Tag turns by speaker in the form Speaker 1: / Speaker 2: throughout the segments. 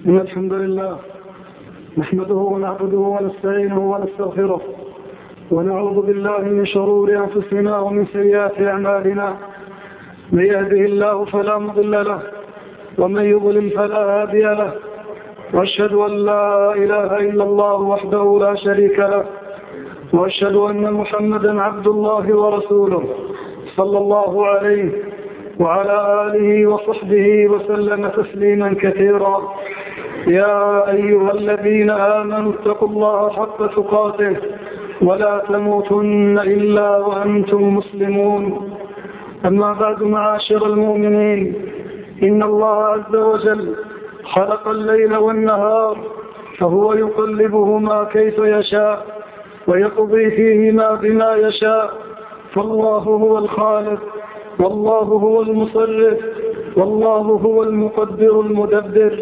Speaker 1: إن الحمد لله نحمده ونعبده ونستعينه ونستغفره ونعوذ بالله من شرور أنفسنا ومن سيئات أعمالنا. من يهده الله فلا مضل له ومن يضلل فلا هادي له، وأشهد أن لا إله إلا الله وحده لا شريك له، وأشهد أن محمدا عبد الله ورسوله صلى الله عليه وعلى آله وصحبه وسلم تسليما كثيرا. يا أيها الذين آمنوا اتقوا الله حق تقاته ولا تموتن إلا وأنتم مسلمون. أما بعد، معاشر المؤمنين، إن الله عز وجل خلق الليل والنهار، فهو يقلبهما كيف يشاء ويقضي فيهما بما يشاء، فالله هو الخالق والله هو المصرف والله هو المقدر المدبر.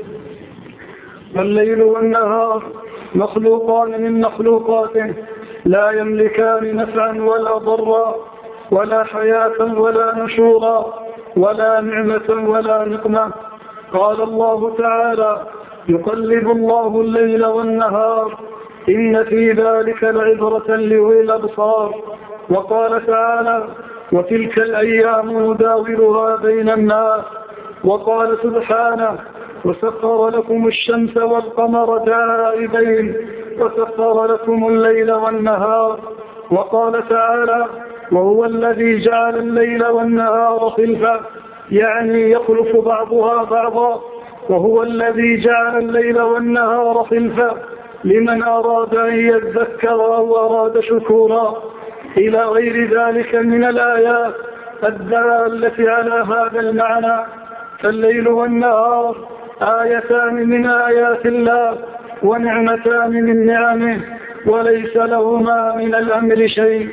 Speaker 1: والليل والنهار مخلوقان من مخلوقاته، لا يملكان نفعا ولا ضرا ولا حياة ولا نشورا ولا نعمة ولا نقمة. قال الله تعالى: يقلب الله الليل والنهار إن في ذلك لعبرة لأولي الأبصار. وقال تعالى: وتلك الأيام نداولها بين الناس. وقال سبحانه: وسخر لكم الشمس والقمر دائبين وسخر لكم الليل والنهار. وقال تعالى: وهو الذي جعل الليل والنهار خلفة، يعني يخلف بعضها بعضا. وهو الذي جعل الليل والنهار خلفة لمن أراد أن يذكر أو أراد شكورا، إلى غير ذلك من الآيات الدالة على هذا المعنى. فالليل والنهار آيتان من آيات الله ونعمتان من نعمه، وليس لهما من الأمر شيء.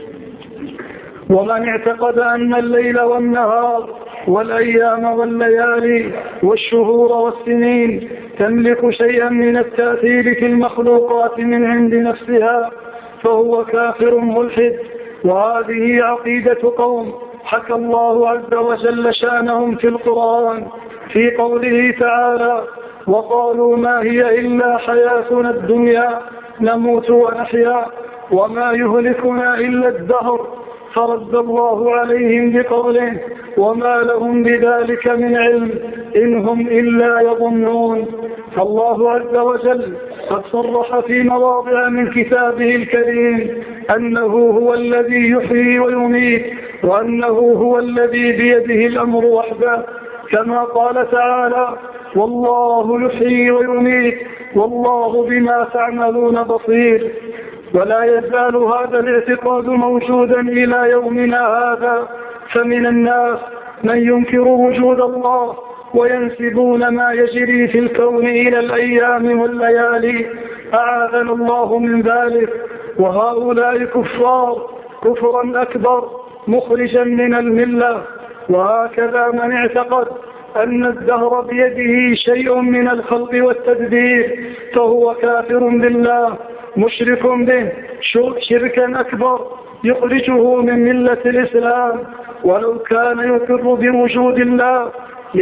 Speaker 1: ومن اعتقد أن الليل والنهار والأيام والليالي والشهور والسنين تملك شيئا من التأثير في المخلوقات من عند نفسها فهو كافر ملحد. وهذه عقيدة قوم حكى الله عز وجل شأنهم في القرآن في قوله تعالى: وقالوا ما هي إلا حياتنا الدنيا نموت ونحيا وما يهلكنا إلا الدهر. فرد الله عليهم بقوله: وما لهم بذلك من علم إن هم إلا يظنون. فالله عز وجل قد صرح في مواضع من كتابه الكريم أنه هو الذي يحيي ويميت، وأنه هو الذي بيده الأمر وحده، كما قال تعالى: والله يحيي ويميت والله بما تعملون بصير. ولا يزال هذا الاعتقاد موجودا إلى يومنا هذا، فمن الناس من ينكر وجود الله وينسبون ما يجري في الكون إلى الأيام والليالي، أعاذنا الله من ذلك. وهؤلاء كفار كفرا أكبر مخرجا من الملة. وهكذا من اعتقد أن الدهر بيده شيء من الخلق والتدبير فهو كافر بالله مشرك به شركا أكبر يخرجه من ملة الإسلام، ولو كان يقر بوجود الله،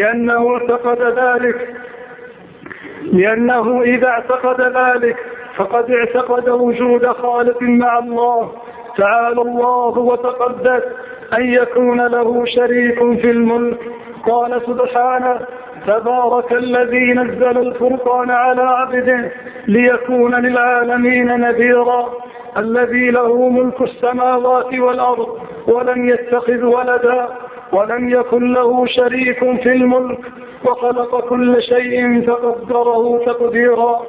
Speaker 1: لأنه إذا اعتقد ذلك فقد اعتقد وجود خالق مع الله تعالى الله وتقدس أن يكون له شريك في الملك. قال سبحانه: تبارك الذي نزل الفرقان على عبده ليكون للعالمين نذيرا، الذي له ملك السماوات والأرض ولم يتخذ ولدا ولم يكن له شريك في الملك وخلق كل شيء فقدره تقديرا.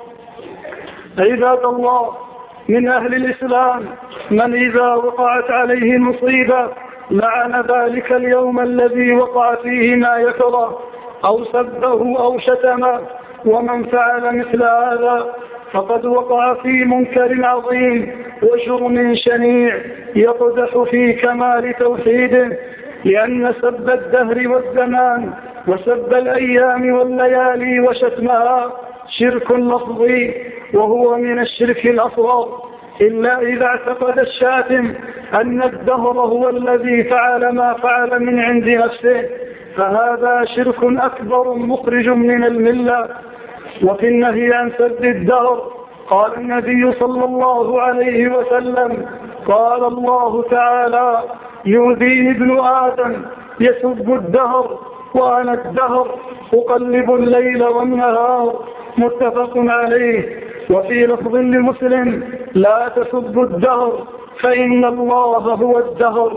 Speaker 1: عباد الله، من أهل الإسلام من إذا وقعت عليه مصيبة لعن ذلك اليوم الذي وقع فيه ما يكره أو سبه أو شتمه. ومن فعل مثل هذا فقد وقع في منكر عظيم وجرم شنيع يقدح في كمال توحيده، لأن سب الدهر والزمان وسب الأيام والليالي وشتمها شرك لفظي، وهو من الشرك الأصغر، إلا إذا اعتقد الشاتم أن الدهر هو الذي فعل ما فعل من عند نفسه، فهذا شرك أكبر مخرج من الملة. وفي النهي عن سب الدهر قال النبي صلى الله عليه وسلم: قال الله تعالى: يؤذيني ابن آدم يسب الدهر وأنا الدهر أقلب الليل والنهار. متفق عليه. وفي لفظ لمسلم: لا تسبوا الدهر فإن الله هو الدهر.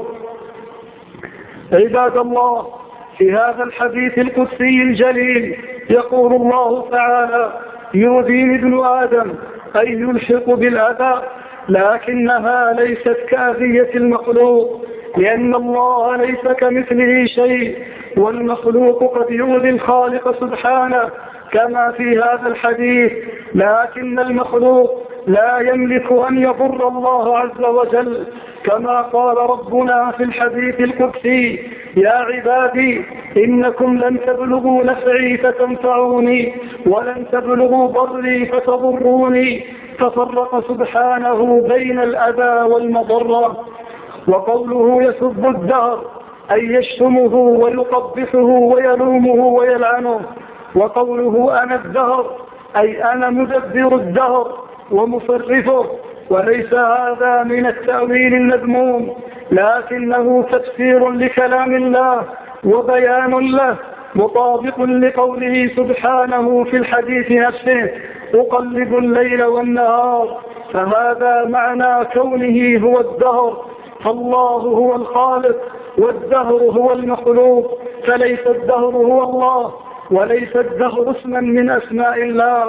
Speaker 1: عباد الله، في هذا الحديث القدسي الجليل يقول الله تعالى: يؤذيني ابن آدم، أي يلحق بالأذى، لكنها ليست كأذية المخلوق، لأن الله ليس كمثله شيء، والمخلوق قد يؤذي الخالق سبحانه كما في هذا الحديث، لكن المخلوق لا يملك أن يضر الله عز وجل، كما قال ربنا في الحديث القدسي: يا عبادي إنكم لن تبلغوا نفعي فتنفعوني ولن تبلغوا ضري فتضروني. ففرق سبحانه بين الأذى والمضرة. وقوله يسب الدهر أي يشتمه ويقبحه ويلومه ويلعنه. وقوله أنا الدهر أي أنا مدبر الدهر ومصرفه. وليس هذا من التأويل المذموم، لكنه تفسير لكلام الله وبيان له، مطابق لقوله سبحانه في الحديث نفسه: أقلب الليل والنهار. فهذا معنى كونه هو الدهر، فالله هو الخالق والدهر هو المخلوق، فليس الدهر هو الله، وليس الدهر اسما من أسماء الله.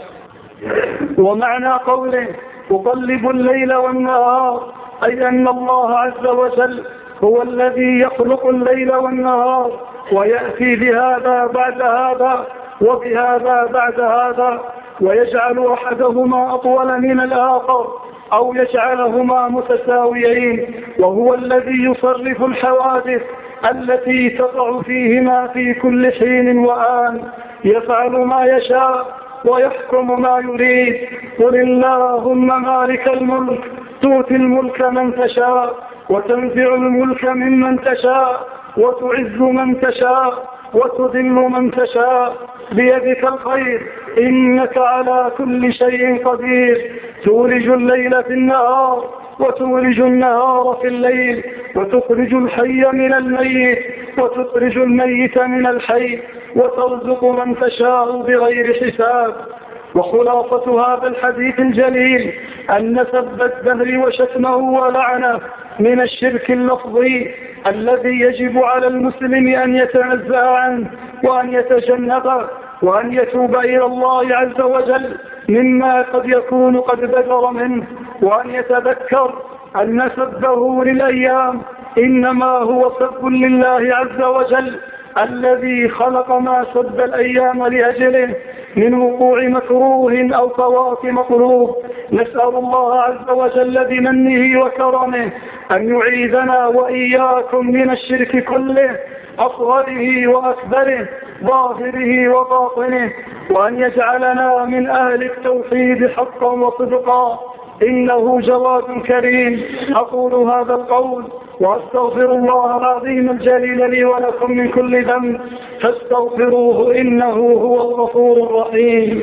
Speaker 1: ومعنى قوله أقلب الليل والنهار أي أن الله عز وجل هو الذي يخلق الليل والنهار، ويأتي بهذا بعد هذا وبهذا بعد هذا، ويجعل أحدهما أطول من الآخر أو يجعلهما متساويين، وهو الذي يصرف الحوادث التي تقع فيهما في كل حين وآن، يفعل ما يشاء ويحكم ما يريد. قل اللهم مالك الملك تؤتي الملك من تشاء وتنزع الملك ممن تشاء وتعز من تشاء وتذل من تشاء، بيدك الخير إنك على كل شيء قدير. تولج الليل في النهار وتولج النهار في الليل، وتخرج الحي من الميت وتخرج الميت من الحي، وترزق من تشاء بغير حساب. وخلاصة هذا الحديث الجليل أن سب الدهر وشتمه ولعنه من الشرك اللفظي الذي يجب على المسلم أن يتنزه عنه وأن يتجنبه وأن يتوب إلى الله عز وجل مما قد يكون قد بدر منه، وأن يتذكر أن سبه للأيام إنما هو سب لله عز وجل الذي خلق ما سب الأيام لأجله من وقوع مكروه أو فوات مطلوب. نسأل الله عز وجل بمنه وكرمه أن يعيذنا وإياكم من الشرك كله، أصغره وأكبره، ظاهره وباطنه، وأن يجعلنا من أهل التوحيد حقا وصدقا، إنه جواد كريم. أقول هذا القول وأستغفر الله العظيم الجليل لي ولكم من كل ذنب فاستغفروه إنه هو الغفور الرحيم.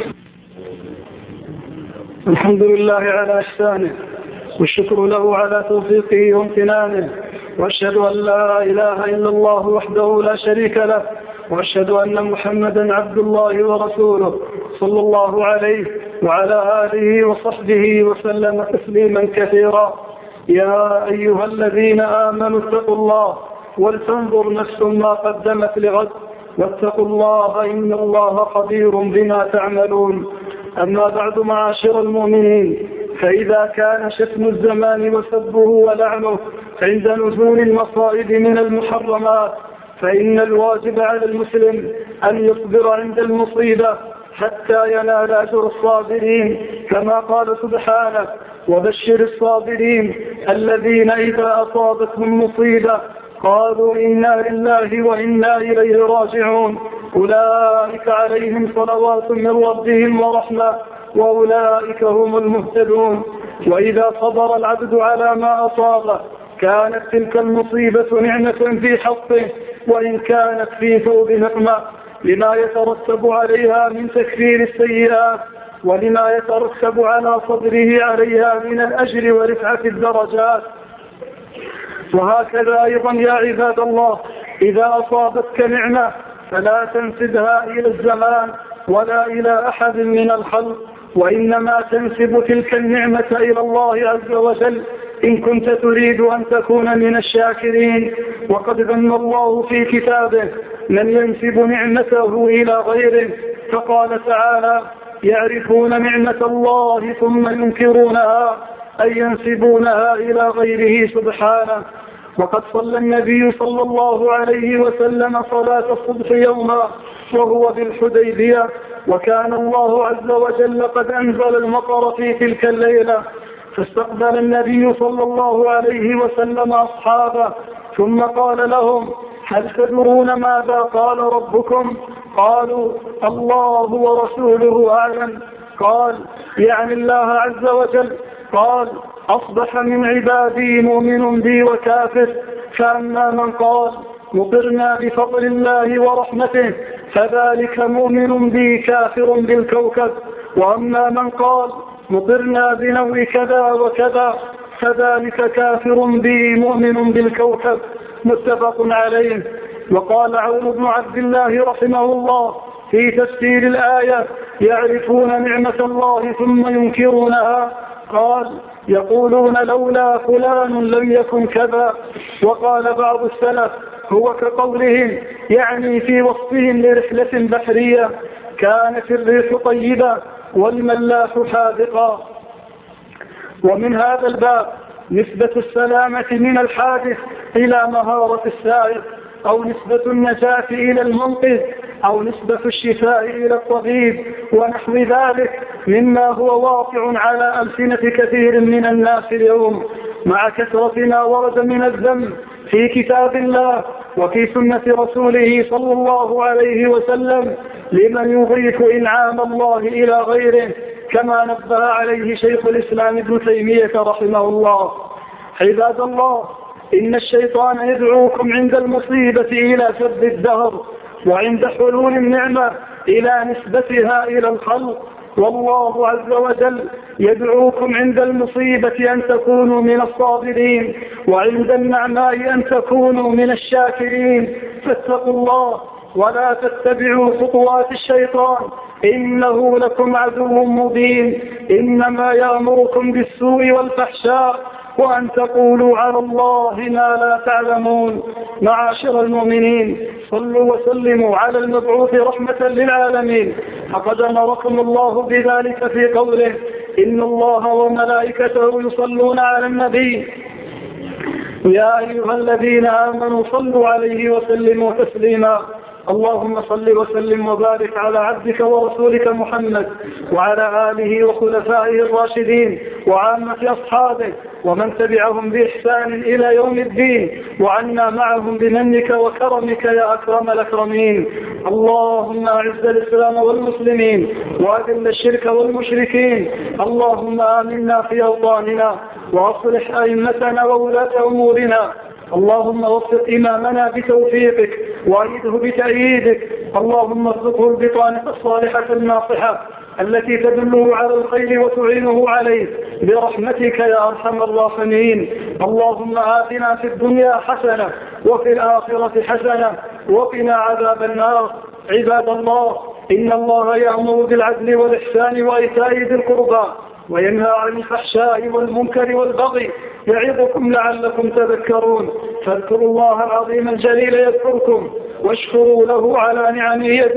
Speaker 1: الحمد لله على إحسانه، والشكر له على توفيقه وامتنانه، وأشهد أن لا إله إلا الله وحده لا شريك له، وأشهد أن محمدا عبد الله ورسوله صلى الله عليه وعلى آله وصحبه وسلم تسليما كثيرا. يا أيها الذين آمنوا اتقوا الله ولتنظر نفس ما قدمت لغد واتقوا الله إن الله خبير بما تعملون. أما بعد معاشر المؤمنين، فإذا كان شتم الزمان وسبه ولعنه عند نزول المصائب من المحرمات، فإن الواجب على المسلم أن يصبر عند المصيبة حتى ينال أجر الصابرين، كما قال سبحانه: وبشر الصابرين الذين إذا أصابتهم مصيبة قالوا إنا لله وإنا إليه راجعون أولئك عليهم صلوات من ربهم ورحمة وأولئك هم المهتدون. وإذا صبر العبد على ما أصابه كانت تلك المصيبة نعمة في حقه وإن كانت في ثوب نقمة، لما يترتب عليها من تكفير السيئات، ولما يترتب على صبره عليها من الأجر ورفعة الدرجات. وهكذا أيضا يا عباد الله، إذا أصابتك نعمة فلا تنسبها إلى الزمان ولا إلى أحد من الخلق، وإنما تنسب تلك النعمة إلى الله عز وجل إن كنت تريد أن تكون من الشاكرين. وقد ذم الله في كتابه من ينسب نعمته إلى غيره، فقال تعالى: يعرفون نعمة الله ثم ينكرونها، أي ينسبونها إلى غيره سبحانه. وقد صلى النبي صلى الله عليه وسلم صلاة الصبح يوما وهو بالحديبية، وكان الله عز وجل قد أنزل المطر في تلك الليلة، فاستقبل النبي صلى الله عليه وسلم أصحابه ثم قال لهم: هل تدرون ماذا قال ربكم؟ قالوا: الله ورسوله أعلم. قال: يعني الله عز وجل. قال: أصبح من عبادي مؤمن بي وكافر، فأما من قال مطرنا بفضل الله ورحمته فذلك مؤمن بي كافر بالكوكب، وأما من قال مطرنا بنوع كذا وكذا فذلك كافر بي مؤمن بالكوكب. متفق عليه. وقال عون بن عبد الله رحمه الله في تفسير الآية: يعرفون نعمة الله ثم ينكرونها، قال: يقولون لولا فلان لم يكن كذا. وقال بعض السلف: هو كقولهم، يعني في وصفهم لرحلة بحرية كانت الريح طيبة والملاح حاذقا. ومن هذا الباب نسبة السلامة من الحادث إلى مهارة السائق، أو نسبة النجاة إلى المنقذ، أو نسبة الشفاء إلى الطبيب، ونحو ذلك مما هو واقع على ألسنة كثير من الناس اليوم، مع كثرة ما ورد من الذم في كتاب الله وفي سنة رسوله صلى الله عليه وسلم لمن يضيف إنعام الله إلى غيره، كما نبه عليه شيخ الإسلام ابن تيمية رحمه الله. عباد الله، إن الشيطان يدعوكم عند المصيبة إلى سب الدهر، وعند حلول النعمة إلى نسبتها إلى الخلق، والله عز وجل يدعوكم عند المصيبة أن تكونوا من الصابرين، وعند النعماء أن تكونوا من الشاكرين. فاتقوا الله ولا تتبعوا خطوات الشيطان، إنه لكم عدو مبين. إنما يأمركم بالسوء والفحشاء وأن تقولوا على الله ما لا تعلمون. معاشر المؤمنين، صلوا وسلموا على المبعوث رحمة للعالمين، فقد أمركم الله بذلك في قوله: إن الله وملائكته يصلون على النبي يا أيها الذين آمنوا صلوا عليه وسلموا تسليما. اللهم صل وسلم وبارك على عبدك ورسولك محمد وعلى آله وخلفائه الراشدين وعامة أصحابه ومن تبعهم بإحسان إلى يوم الدين، وعنا معهم بمنك وكرمك يا أكرم الأكرمين. اللهم أعز الإسلام والمسلمين وأذل الشرك والمشركين. اللهم آمنا في أوطاننا وأصلح أئمتنا وولاة أمورنا. اللهم وفق إمامنا بتوفيقك وأيده بتأييدك. اللهم ارزقه البطانة الصالحة الناصحة التي تدله على الخير وتعينه عليه برحمتك يا أرحم الراحمين. اللهم آتنا في الدنيا حسنة وفي الآخرة حسنة وقنا عذاب النار. عباد الله، إن الله يأمر بالعدل والإحسان وإيتاء ذي القربى وينهى عن الفحشاء والمنكر والبغي، يعظكم لعلكم تذكرون. فاذكروا الله العظيم الجليل يذكركم، واشكروا له على نعمه